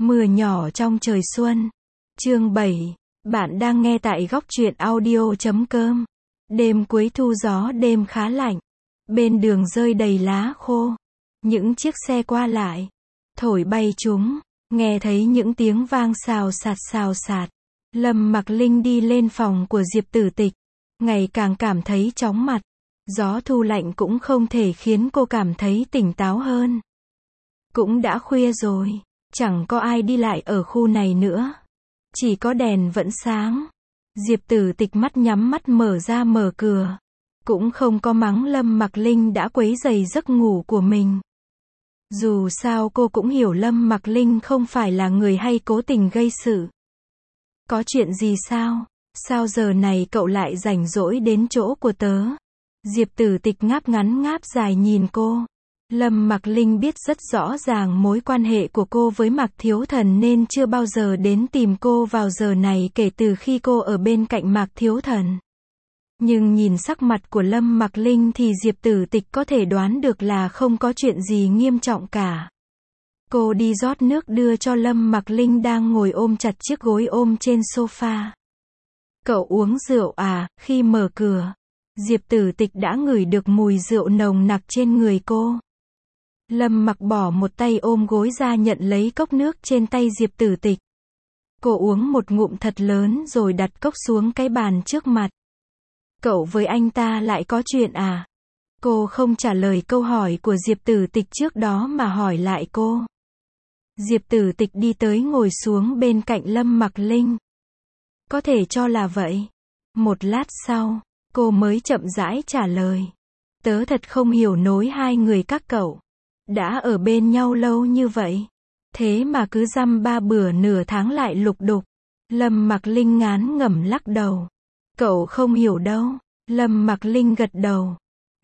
Mưa nhỏ trong trời xuân. Chương 7. Bạn đang nghe tại góc truyện audio.com. Đêm cuối thu gió đêm khá lạnh. Bên đường rơi đầy lá khô. Những chiếc xe qua lại. Thổi bay chúng. Nghe thấy những tiếng vang xào xạc xào xạc. Lâm Mặc Linh đi lên phòng của Diệp Tử Tịch. Ngày càng cảm thấy chóng mặt. Gió thu lạnh cũng không thể khiến cô cảm thấy tỉnh táo hơn. Cũng đã khuya rồi. Chẳng có ai đi lại ở khu này nữa. Chỉ có đèn vẫn sáng. Diệp Tử Tịch mắt nhắm mắt mở ra mở cửa. Cũng không có mắng Lâm Mặc Linh đã quấy rầy giấc ngủ của mình. Dù sao cô cũng hiểu Lâm Mặc Linh không phải là người hay cố tình gây sự. Có chuyện gì sao? Sao giờ này cậu lại rảnh rỗi đến chỗ của tớ? Diệp Tử Tịch ngáp ngắn ngáp dài nhìn cô. Lâm Mặc Linh biết rất rõ ràng mối quan hệ của cô với Mạc Thiếu Thần nên chưa bao giờ đến tìm cô vào giờ này kể từ khi cô ở bên cạnh Mạc Thiếu Thần. Nhưng nhìn sắc mặt của Lâm Mặc Linh thì Diệp Tử Tịch có thể đoán được là không có chuyện gì nghiêm trọng cả. Cô đi rót nước đưa cho Lâm Mặc Linh đang ngồi ôm chặt chiếc gối ôm trên sofa. Cậu uống rượu à? Khi mở cửa, Diệp Tử Tịch đã ngửi được mùi rượu nồng nặc trên người cô. Lâm Mặc bỏ một tay ôm gối ra nhận lấy cốc nước trên tay Diệp Tử Tịch. Cô uống một ngụm thật lớn rồi đặt cốc xuống cái bàn trước mặt. Cậu với anh ta lại có chuyện à? Cô không trả lời câu hỏi của Diệp Tử Tịch trước đó mà hỏi lại cô. Diệp Tử Tịch đi tới ngồi xuống bên cạnh Lâm Mặc Linh. Có thể cho là vậy. Một lát sau, cô mới chậm rãi trả lời. Tớ thật không hiểu nổi hai người các cậu. Đã ở bên nhau lâu như vậy. Thế mà cứ dăm ba bữa nửa tháng lại lục đục. Lâm Mặc Linh ngán ngẩm lắc đầu. Cậu không hiểu đâu. Lâm Mặc Linh gật đầu.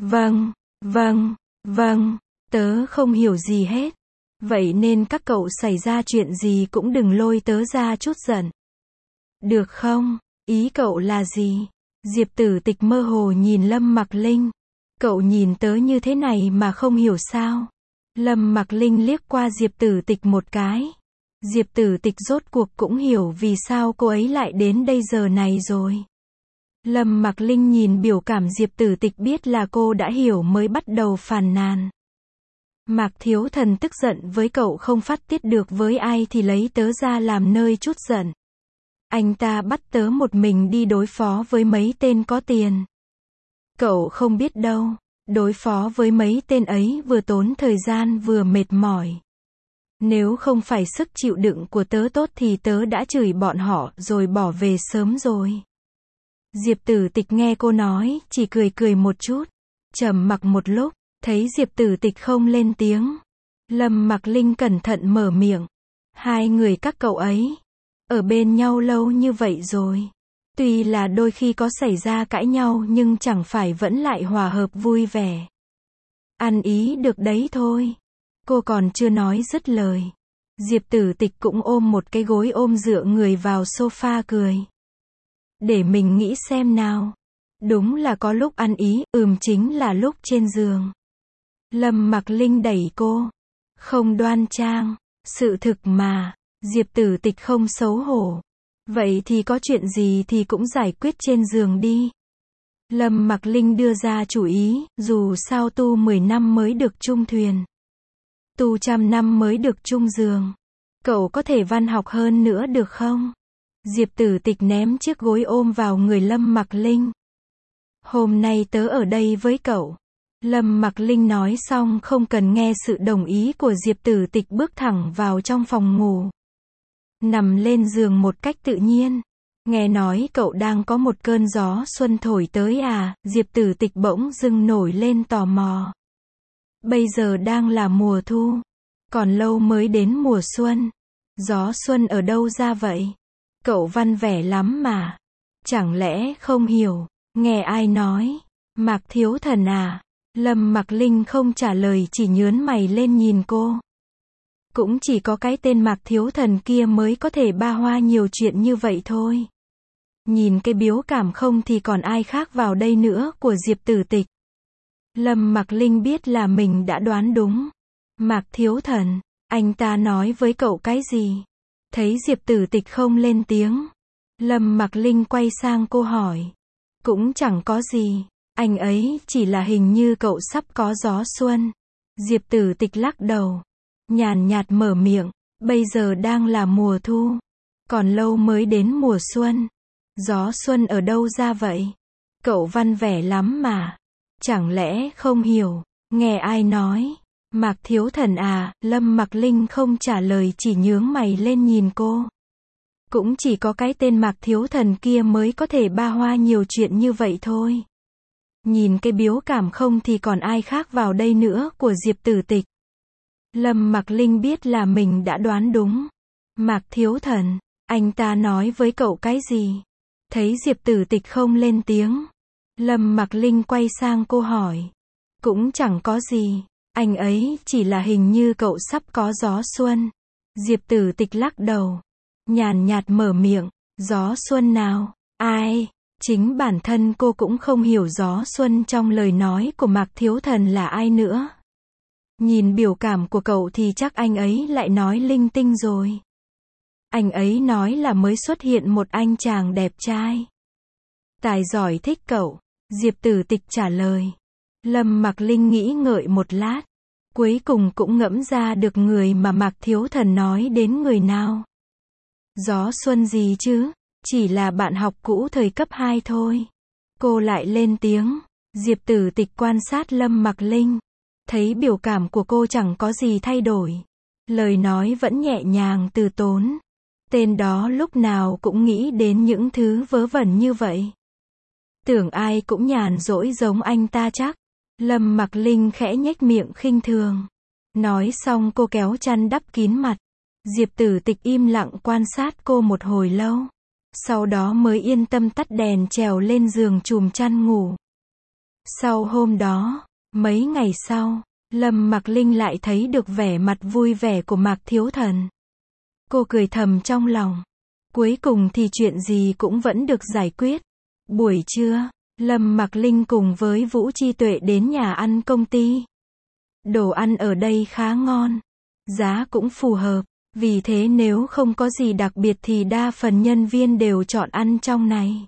Vâng, tớ không hiểu gì hết. Vậy nên các cậu xảy ra chuyện gì cũng đừng lôi tớ ra chút giận. Được không? Ý cậu là gì? Diệp Tử Tịch mơ hồ nhìn Lâm Mặc Linh. Cậu nhìn tớ như thế này mà không hiểu sao? Lâm Mặc Linh liếc qua Diệp Tử Tịch một cái. Diệp Tử Tịch rốt cuộc cũng hiểu vì sao cô ấy lại đến đây giờ này rồi. Lâm Mặc Linh nhìn biểu cảm Diệp Tử Tịch biết là cô đã hiểu mới bắt đầu phàn nàn. Mạc Thiếu Thần tức giận với cậu không phát tiết được với ai thì lấy tớ ra làm nơi chút giận. Anh ta bắt tớ một mình đi đối phó với mấy tên có tiền. Cậu không biết đâu. Đối phó với mấy tên ấy vừa tốn thời gian vừa mệt mỏi. Nếu không phải sức chịu đựng của tớ tốt thì tớ đã chửi bọn họ rồi bỏ về sớm rồi. Diệp Tử Tịch nghe cô nói, chỉ cười cười một chút. Trầm mặc một lúc, thấy Diệp Tử Tịch không lên tiếng. Lâm Mặc Linh cẩn thận mở miệng. Hai người các cậu ấy, ở bên nhau lâu như vậy rồi. Tuy là đôi khi có xảy ra cãi nhau nhưng chẳng phải vẫn lại hòa hợp vui vẻ. Ăn ý được đấy thôi. Cô còn chưa nói dứt lời. Diệp Tử Tịch cũng ôm một cái gối ôm dựa người vào sofa cười. Để mình nghĩ xem nào. Đúng là có lúc ăn ý, chính là lúc trên giường. Lâm Mặc Linh đẩy cô. Không đoan trang. Sự thực mà. Diệp Tử Tịch không xấu hổ. Vậy thì có chuyện gì thì cũng giải quyết trên giường đi. Lâm Mặc Linh đưa ra chủ ý, dù sao tu 10 năm mới được chung thuyền. Tu 100 năm mới được chung giường. Cậu có thể văn học hơn nữa được không? Diệp Tử Tịch ném chiếc gối ôm vào người Lâm Mặc Linh. Hôm nay tớ ở đây với cậu. Lâm Mặc Linh nói xong không cần nghe sự đồng ý của Diệp Tử Tịch bước thẳng vào trong phòng ngủ. Nằm lên giường một cách tự nhiên. Nghe nói cậu đang có một cơn gió xuân thổi tới à? Diệp Tử Tịch bỗng dưng nổi lên tò mò. Bây giờ đang là mùa thu. Còn lâu mới đến mùa xuân. Gió xuân ở đâu ra vậy? Cậu văn vẻ lắm mà. Chẳng lẽ không hiểu? Nghe ai nói? Mạc Thiếu Thần à? Lâm Mặc Linh không trả lời chỉ nhướng mày lên nhìn cô. Cũng chỉ có cái tên Mạc Thiếu Thần kia mới có thể ba hoa nhiều chuyện như vậy thôi. Nhìn cái biếu cảm không thì còn ai khác vào đây nữa của Diệp Tử Tịch. Lâm Mặc Linh biết là mình đã đoán đúng. Mạc Thiếu Thần. Anh ta nói với cậu cái gì? Thấy Diệp Tử Tịch không lên tiếng, Lâm Mặc Linh quay sang cô hỏi. Cũng chẳng có gì, anh ấy chỉ là hình như cậu sắp có gió xuân. Diệp Tử Tịch lắc đầu, nhàn nhạt mở miệng, bây giờ đang là mùa thu, còn lâu mới đến mùa xuân. Gió xuân ở đâu ra vậy? Cậu văn vẻ lắm mà. Chẳng lẽ không hiểu? Nghe ai nói? Mạc Thiếu Thần à? Lâm Mặc Linh không trả lời, chỉ nhướng mày lên nhìn cô. Cũng chỉ có cái tên Mạc Thiếu Thần kia mới có thể ba hoa nhiều chuyện như vậy thôi. Nhìn cái biếu cảm không thì còn ai khác vào đây nữa của Diệp Tử Tịch. Lâm Mặc Linh biết là mình đã đoán đúng. Mạc Thiếu Thần, anh ta nói với cậu cái gì? Thấy Diệp Tử Tịch không lên tiếng, Lâm Mặc Linh quay sang cô hỏi. Cũng chẳng có gì, anh ấy chỉ là hình như cậu sắp có gió xuân. Diệp Tử Tịch lắc đầu, nhàn nhạt mở miệng, gió xuân nào? Ai? Chính bản thân cô cũng không hiểu gió xuân trong lời nói của Mạc Thiếu Thần là ai nữa. Nhìn biểu cảm của cậu thì chắc anh ấy lại nói linh tinh rồi. Anh ấy nói là mới xuất hiện một anh chàng đẹp trai, tài giỏi thích cậu. Diệp Tử Tịch trả lời. Lâm Mặc Linh nghĩ ngợi một lát, cuối cùng cũng ngẫm ra được người mà Mạc Thiếu Thần nói đến người nào. Gió xuân gì chứ? Chỉ là bạn học cũ thời cấp 2 thôi. Cô lại lên tiếng. Diệp Tử Tịch quan sát Lâm Mặc Linh, thấy biểu cảm của cô chẳng có gì thay đổi, lời nói vẫn nhẹ nhàng từ tốn. Tên đó lúc nào cũng nghĩ đến những thứ vớ vẩn như vậy. Tưởng ai cũng nhàn rỗi giống anh ta chắc. Lâm Mặc Linh khẽ nhếch miệng khinh thường. Nói xong cô kéo chăn đắp kín mặt. Diệp Tử Tịch im lặng quan sát cô một hồi lâu, sau đó mới yên tâm tắt đèn trèo lên giường chùm chăn ngủ. Sau hôm đó, mấy ngày sau, Lâm Mặc Linh lại thấy được vẻ mặt vui vẻ của Mạc Thiếu Thần. Cô cười thầm trong lòng. Cuối cùng thì chuyện gì cũng vẫn được giải quyết. Buổi trưa, Lâm Mặc Linh cùng với Vũ Chi Tuệ đến nhà ăn công ty. Đồ ăn ở đây khá ngon, giá cũng phù hợp, vì thế nếu không có gì đặc biệt thì đa phần nhân viên đều chọn ăn trong này.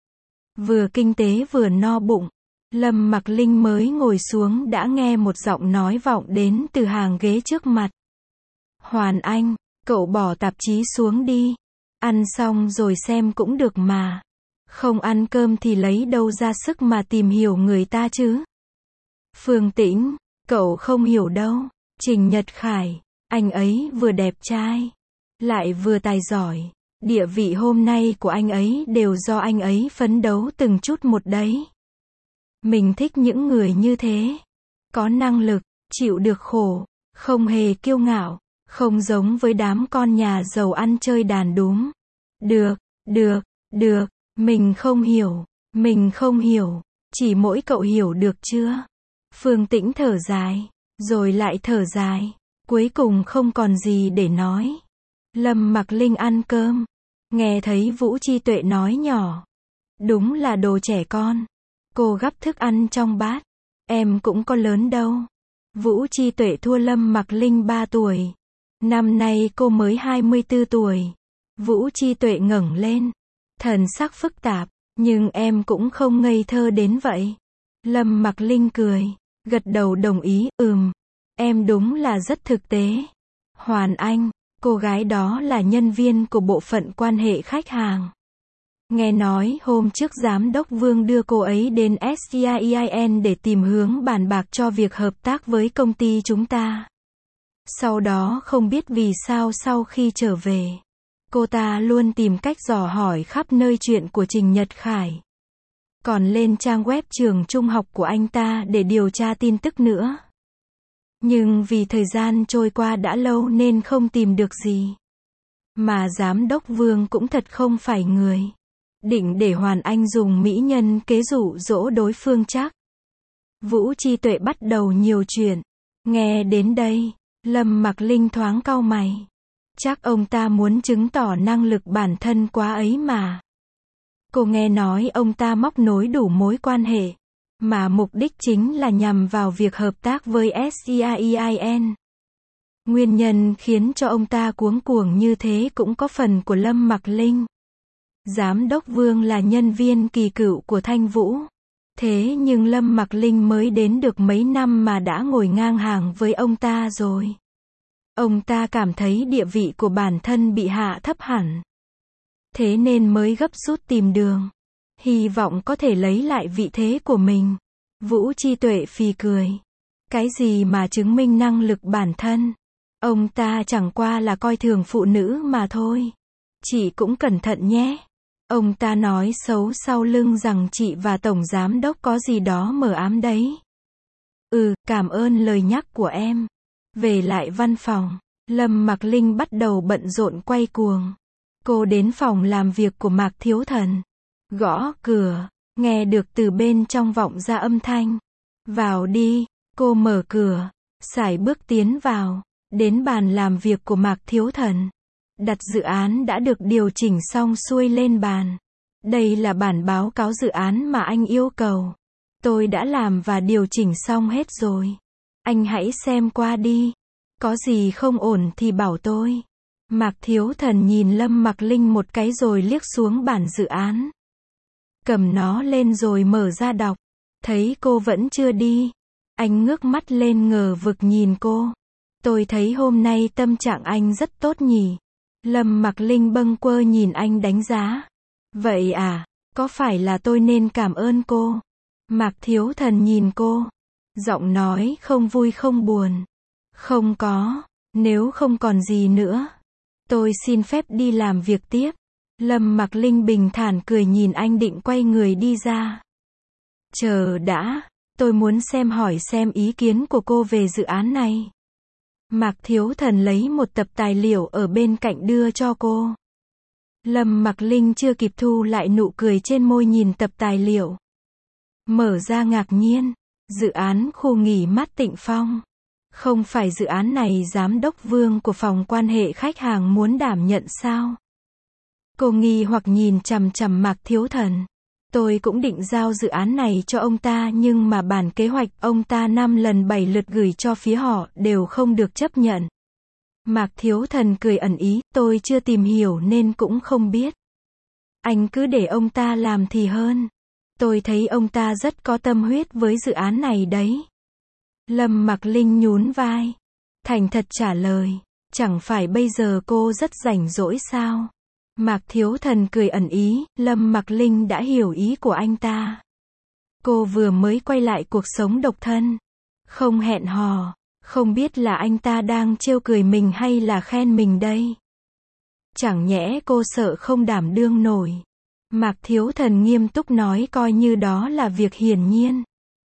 Vừa kinh tế vừa no bụng, Lâm Mặc Linh mới ngồi xuống đã nghe một giọng nói vọng đến từ hàng ghế trước mặt. Hoàn Anh, cậu bỏ tạp chí xuống đi. Ăn xong rồi xem cũng được mà. Không ăn cơm thì lấy đâu ra sức mà tìm hiểu người ta chứ. Phương Tĩnh, cậu không hiểu đâu. Trình Nhật Khải, anh ấy vừa đẹp trai, lại vừa tài giỏi. Địa vị hôm nay của anh ấy đều do anh ấy phấn đấu từng chút một đấy. Mình thích những người như thế. Có năng lực, chịu được khổ, không hề kiêu ngạo, không giống với đám con nhà giàu ăn chơi đàn đúm. Được, mình không hiểu, chỉ mỗi cậu hiểu được chưa? Phương Tĩnh thở dài, rồi lại thở dài, cuối cùng không còn gì để nói. Lâm Mặc Linh ăn cơm, nghe thấy Vũ Chi Tuệ nói nhỏ. Đúng là đồ trẻ con. Cô gắp thức ăn trong bát. Em cũng có lớn đâu. Vũ Chi Tuệ thua Lâm Mặc Linh 3 tuổi. Năm nay cô mới 24 tuổi. Vũ Chi Tuệ ngẩng lên, thần sắc phức tạp, nhưng em cũng không ngây thơ đến vậy. Lâm Mặc Linh cười, gật đầu đồng ý, em đúng là rất thực tế. Hoàn Anh, cô gái đó là nhân viên của bộ phận quan hệ khách hàng. Nghe nói hôm trước giám đốc Vương đưa cô ấy đến SGIEIN để tìm hướng bàn bạc cho việc hợp tác với công ty chúng ta. Sau đó không biết vì sao sau khi trở về, cô ta luôn tìm cách dò hỏi khắp nơi chuyện của Trình Nhật Khải. Còn lên trang web trường trung học của anh ta để điều tra tin tức nữa. Nhưng vì thời gian trôi qua đã lâu nên không tìm được gì. Mà giám đốc Vương cũng thật không phải người định để Hoàn Anh dùng mỹ nhân kế dụ dỗ đối phương chắc. Vũ Chi Tuệ bắt đầu nhiều chuyện. Nghe đến đây, Lâm Mặc Linh thoáng cau mày. Chắc ông ta muốn chứng tỏ năng lực bản thân quá ấy mà. Cô nghe nói ông ta móc nối đủ mối quan hệ, mà mục đích chính là nhằm vào việc hợp tác với SGIEIN. Nguyên nhân khiến cho ông ta cuống cuồng như thế cũng có phần của Lâm Mặc Linh. Giám đốc Vương là nhân viên kỳ cựu của Thanh Vũ. Thế nhưng Lâm Mặc Linh mới đến được mấy năm mà đã ngồi ngang hàng với ông ta rồi. Ông ta cảm thấy địa vị của bản thân bị hạ thấp hẳn. Thế nên mới gấp rút tìm đường. Hy vọng có thể lấy lại vị thế của mình. Vũ Chi Tuệ phì cười. Cái gì mà chứng minh năng lực bản thân? Ông ta chẳng qua là coi thường phụ nữ mà thôi. Chị cũng cẩn thận nhé. Ông ta nói xấu sau lưng rằng chị và Tổng Giám Đốc có gì đó mờ ám đấy. Cảm ơn lời nhắc của em. Về lại văn phòng, Lâm Mặc Linh bắt đầu bận rộn quay cuồng. Cô đến phòng làm việc của Mạc Thiếu Thần. Gõ cửa, nghe được từ bên trong vọng ra âm thanh. Vào đi, cô mở cửa, sải bước tiến vào, đến bàn làm việc của Mạc Thiếu Thần. Đặt dự án đã được điều chỉnh xong xuôi lên bàn. Đây là bản báo cáo dự án mà anh yêu cầu. Tôi đã làm và điều chỉnh xong hết rồi. Anh hãy xem qua đi. Có gì không ổn thì bảo tôi. Mạc Thiếu Thần nhìn Lâm Mặc Linh một cái rồi liếc xuống bản dự án. Cầm nó lên rồi mở ra đọc. Thấy cô vẫn chưa đi. Anh ngước mắt lên ngờ vực nhìn cô. Tôi thấy hôm nay tâm trạng anh rất tốt nhỉ. Lâm Mặc Linh bâng quơ nhìn anh đánh giá. Vậy à, có phải là tôi nên cảm ơn cô? Mạc Thiếu Thần nhìn cô. Giọng nói không vui không buồn. Không có, nếu không còn gì nữa. Tôi xin phép đi làm việc tiếp. Lâm Mặc Linh bình thản cười nhìn anh định quay người đi ra. Chờ đã, tôi muốn hỏi xem ý kiến của cô về dự án này. Mạc Thiếu Thần lấy một tập tài liệu ở bên cạnh đưa cho cô. Lâm Mặc Linh chưa kịp thu lại nụ cười trên môi nhìn tập tài liệu. Mở ra ngạc nhiên. Dự án khu nghỉ mát Tịnh Phong. Không phải dự án này giám đốc Vương của phòng quan hệ khách hàng muốn đảm nhận sao? Cô nghi hoặc nhìn chằm chằm Mạc Thiếu Thần. Tôi cũng định giao dự án này cho ông ta nhưng mà bản kế hoạch ông ta 5 lần 7 lượt gửi cho phía họ đều không được chấp nhận. Mạc Thiếu Thần cười ẩn ý, tôi chưa tìm hiểu nên cũng không biết. Anh cứ để ông ta làm thì hơn. Tôi thấy ông ta rất có tâm huyết với dự án này đấy. Lâm Mặc Linh nhún vai. Thành thật trả lời. Chẳng phải bây giờ cô rất rảnh rỗi sao? Mạc Thiếu Thần cười ẩn ý, Lâm Mặc Linh đã hiểu ý của anh ta. Cô vừa mới quay lại cuộc sống độc thân. Không hẹn hò. Không biết là anh ta đang trêu cười mình hay là khen mình đây. Chẳng nhẽ cô sợ không đảm đương nổi. Mạc Thiếu Thần nghiêm túc nói coi như đó là việc hiển nhiên.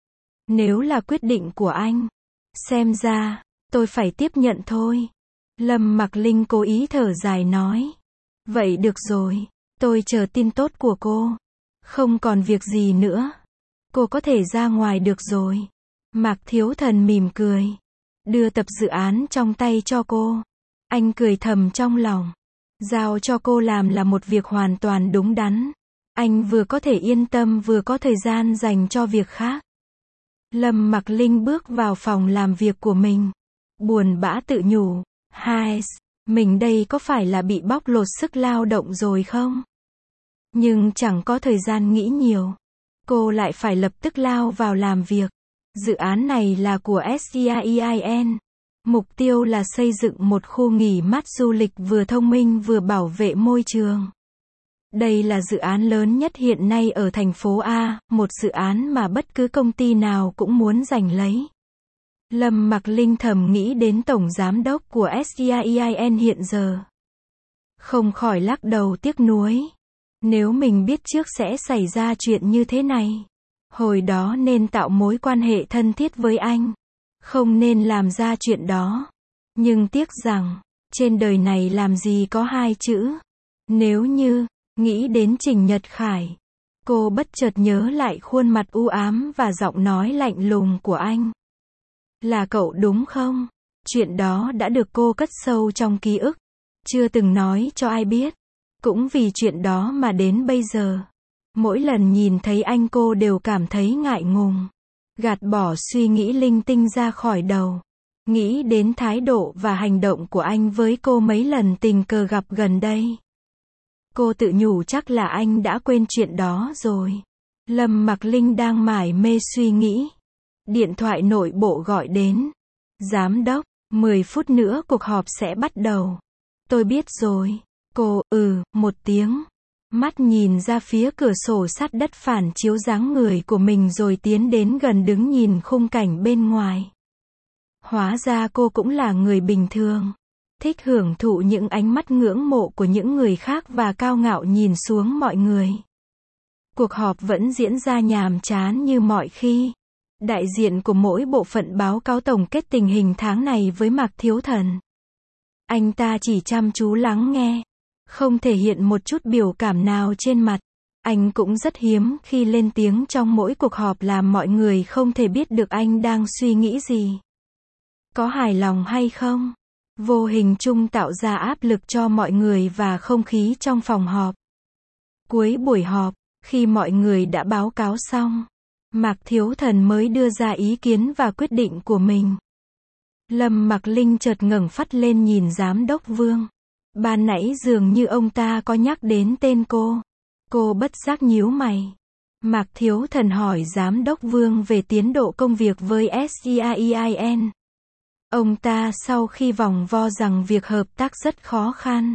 Nếu là quyết định của anh, xem ra, tôi phải tiếp nhận thôi. Lâm Mặc Linh cố ý thở dài nói. Vậy được rồi, tôi chờ tin tốt của cô. Không còn việc gì nữa. Cô có thể ra ngoài được rồi. Mạc Thiếu Thần mỉm cười. Đưa tập dự án trong tay cho cô. Anh cười thầm trong lòng. Giao cho cô làm là một việc hoàn toàn đúng đắn. Anh vừa có thể yên tâm vừa có thời gian dành cho việc khác. Lâm Mặc Linh bước vào phòng làm việc của mình. Buồn bã tự nhủ. Mình đây có phải là bị bóc lột sức lao động rồi không? Nhưng chẳng có thời gian nghĩ nhiều. Cô lại phải lập tức lao vào làm việc. Dự án này là của SEIN. Mục tiêu là xây dựng một khu nghỉ mát du lịch vừa thông minh vừa bảo vệ môi trường. Đây là dự án lớn nhất hiện nay ở thành phố A, một dự án mà bất cứ công ty nào cũng muốn giành lấy. Lâm Mặc Linh thầm nghĩ đến tổng giám đốc của SEIN hiện giờ. Không khỏi lắc đầu tiếc nuối. Nếu mình biết trước sẽ xảy ra chuyện như thế này, hồi đó nên tạo mối quan hệ thân thiết với anh. Không nên làm ra chuyện đó. Nhưng tiếc rằng, trên đời này làm gì có hai chữ. Nếu như, nghĩ đến Trình Nhật Khải. Cô bất chợt nhớ lại khuôn mặt u ám và giọng nói lạnh lùng của anh. Là cậu đúng không? Chuyện đó đã được cô cất sâu trong ký ức. Chưa từng nói cho ai biết. Cũng vì chuyện đó mà đến bây giờ. Mỗi lần nhìn thấy anh cô đều cảm thấy ngại ngùng. Gạt bỏ suy nghĩ linh tinh ra khỏi đầu. Nghĩ đến thái độ và hành động của anh với cô mấy lần tình cờ gặp gần đây. Cô tự nhủ chắc là anh đã quên chuyện đó rồi. Lâm Mặc Linh đang mải mê suy nghĩ. Điện thoại nội bộ gọi đến. Giám đốc, 10 phút nữa cuộc họp sẽ bắt đầu. Tôi biết rồi. Cô, một tiếng. Mắt nhìn ra phía cửa sổ sắt đất phản chiếu dáng người của mình rồi tiến đến gần đứng nhìn khung cảnh bên ngoài. Hóa ra cô cũng là người bình thường. Thích hưởng thụ những ánh mắt ngưỡng mộ của những người khác và cao ngạo nhìn xuống mọi người. Cuộc họp vẫn diễn ra nhàm chán như mọi khi. Đại diện của mỗi bộ phận báo cáo tổng kết tình hình tháng này với Mạc Thiếu Thần. Anh ta chỉ chăm chú lắng nghe, không thể hiện một chút biểu cảm nào trên mặt. Anh cũng rất hiếm khi lên tiếng trong mỗi cuộc họp làm mọi người không thể biết được anh đang suy nghĩ gì. Có hài lòng hay không? Vô hình chung tạo ra áp lực cho mọi người và không khí trong phòng họp. Cuối buổi họp, khi mọi người đã báo cáo xong, Mạc Thiếu Thần mới đưa ra ý kiến và quyết định của mình. Lâm Mặc Linh chợt ngẩng phát lên nhìn Giám đốc Vương. Ban nãy dường như ông ta có nhắc đến tên cô. Cô bất giác nhíu mày. Mạc Thiếu Thần hỏi Giám đốc Vương về tiến độ công việc với SGAIIN. Ông ta sau khi vòng vo rằng việc hợp tác rất khó khăn.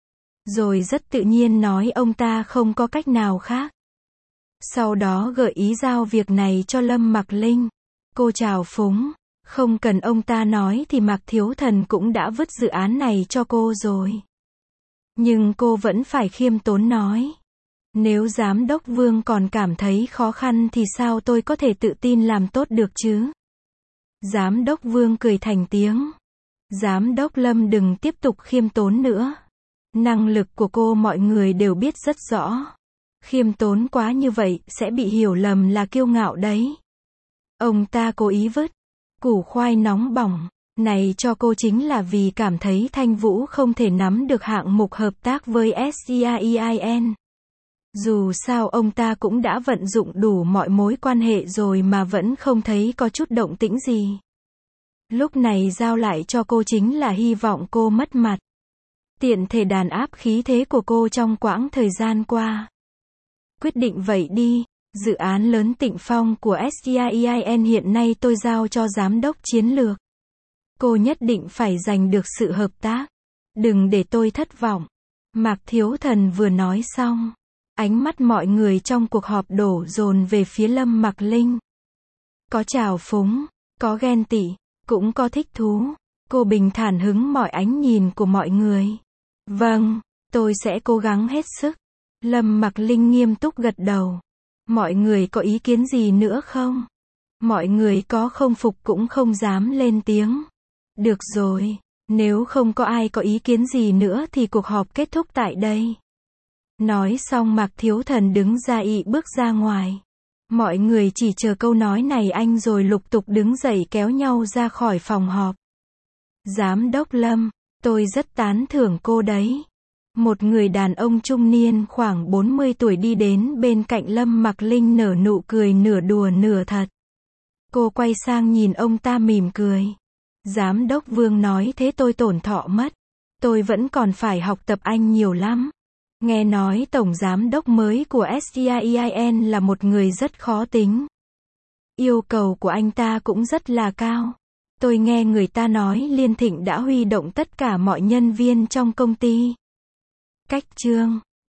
Rồi rất tự nhiên nói ông ta không có cách nào khác. Sau đó gợi ý giao việc này cho Lâm Mặc Linh. Cô chào phúng. Không cần ông ta nói thì Mạc Thiếu Thần cũng đã vứt dự án này cho cô rồi. Nhưng cô vẫn phải khiêm tốn nói. Nếu Giám đốc Vương còn cảm thấy khó khăn thì sao tôi có thể tự tin làm tốt được chứ? Giám đốc Vương cười thành tiếng. Giám đốc Lâm đừng tiếp tục khiêm tốn nữa. Năng lực của cô mọi người đều biết rất rõ. Khiêm tốn quá như vậy sẽ bị hiểu lầm là kiêu ngạo đấy. Ông ta cố ý vứt củ khoai nóng bỏng này cho cô chính là vì cảm thấy Thanh Vũ không thể nắm được hạng mục hợp tác với SGAIIN. Dù sao ông ta cũng đã vận dụng đủ mọi mối quan hệ rồi mà vẫn không thấy có chút động tĩnh gì. Lúc này giao lại cho cô chính là hy vọng cô mất mặt. Tiện thể đàn áp khí thế của cô trong quãng thời gian qua. Quyết định vậy đi, dự án lớn Tịnh Phong của SGAIIN hiện nay tôi giao cho giám đốc chiến lược. Cô nhất định phải giành được sự hợp tác. Đừng để tôi thất vọng. Mạc Thiếu Thần vừa nói xong. Ánh mắt mọi người trong cuộc họp đổ dồn về phía Lâm Mặc Linh. Có trào phúng, có ghen tị, cũng có thích thú. Cô bình thản hứng mọi ánh nhìn của mọi người. Vâng, tôi sẽ cố gắng hết sức. Lâm Mặc Linh nghiêm túc gật đầu. Mọi người có ý kiến gì nữa không? Mọi người có không phục cũng không dám lên tiếng. Được rồi, nếu không có ai có ý kiến gì nữa thì cuộc họp kết thúc tại đây. Nói xong Mạc Thiếu Thần đứng ra bước ra ngoài. Mọi người chỉ chờ câu nói này anh rồi lục tục đứng dậy kéo nhau ra khỏi phòng họp. Giám đốc Lâm, tôi rất tán thưởng cô đấy. Một người đàn ông trung niên khoảng 40 tuổi đi đến bên cạnh Lâm Mặc Linh nở nụ cười nửa đùa nửa thật. Cô quay sang nhìn ông ta mỉm cười. Giám đốc Vương nói thế tôi tổn thọ mất. Tôi vẫn còn phải học tập anh nhiều lắm. Nghe nói tổng giám đốc mới của SGAIIN là một người rất khó tính. Yêu cầu của anh ta cũng rất là cao. Tôi nghe người ta nói Liên Thịnh đã huy động tất cả mọi nhân viên trong công ty. Cách chương